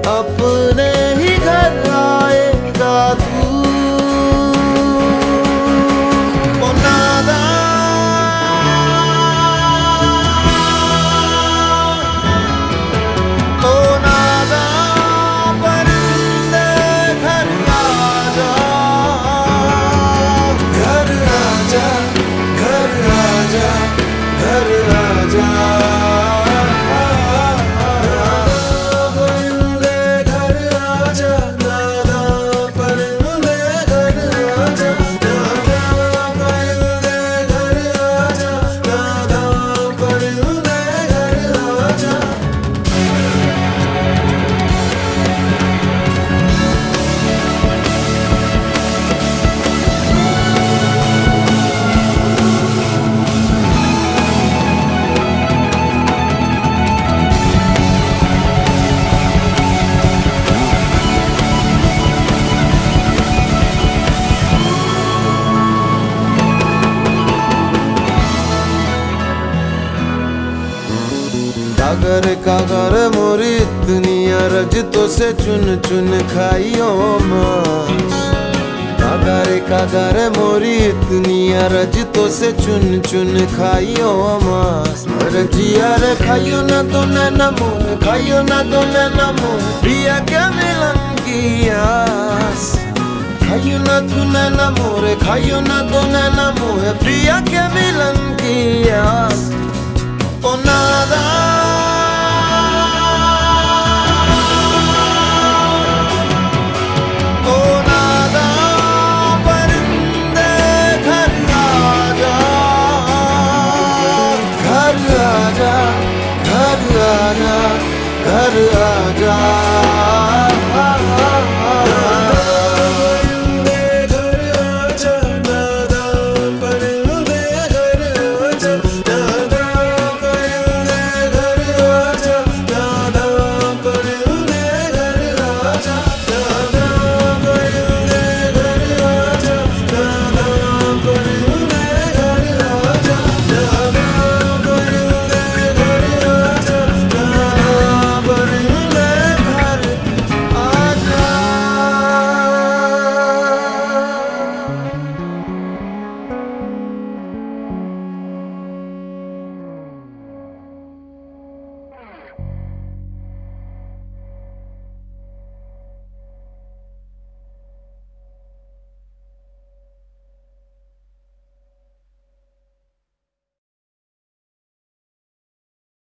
अपने ही घर आएगा तू। ओ नादा ओ नादा परिंदे घर आजा, घर आजा, घर आजा, घर आजा। कागर मोरी इतनी अरज तो से चुन चुन खाइयो मांस। कागर मोरी इतनी अरज तो से चुन चुन खाइयो मांस। रजिया रे खाइयो ना तो नैना मोर, खाइयो ना तो नैना मोर, पिया क्या मिलन की आस। खाइयो ना तू नैना मोर, खाइयो ना तो नैना मोर, पिया क्या मिलन की आस। ओ नादा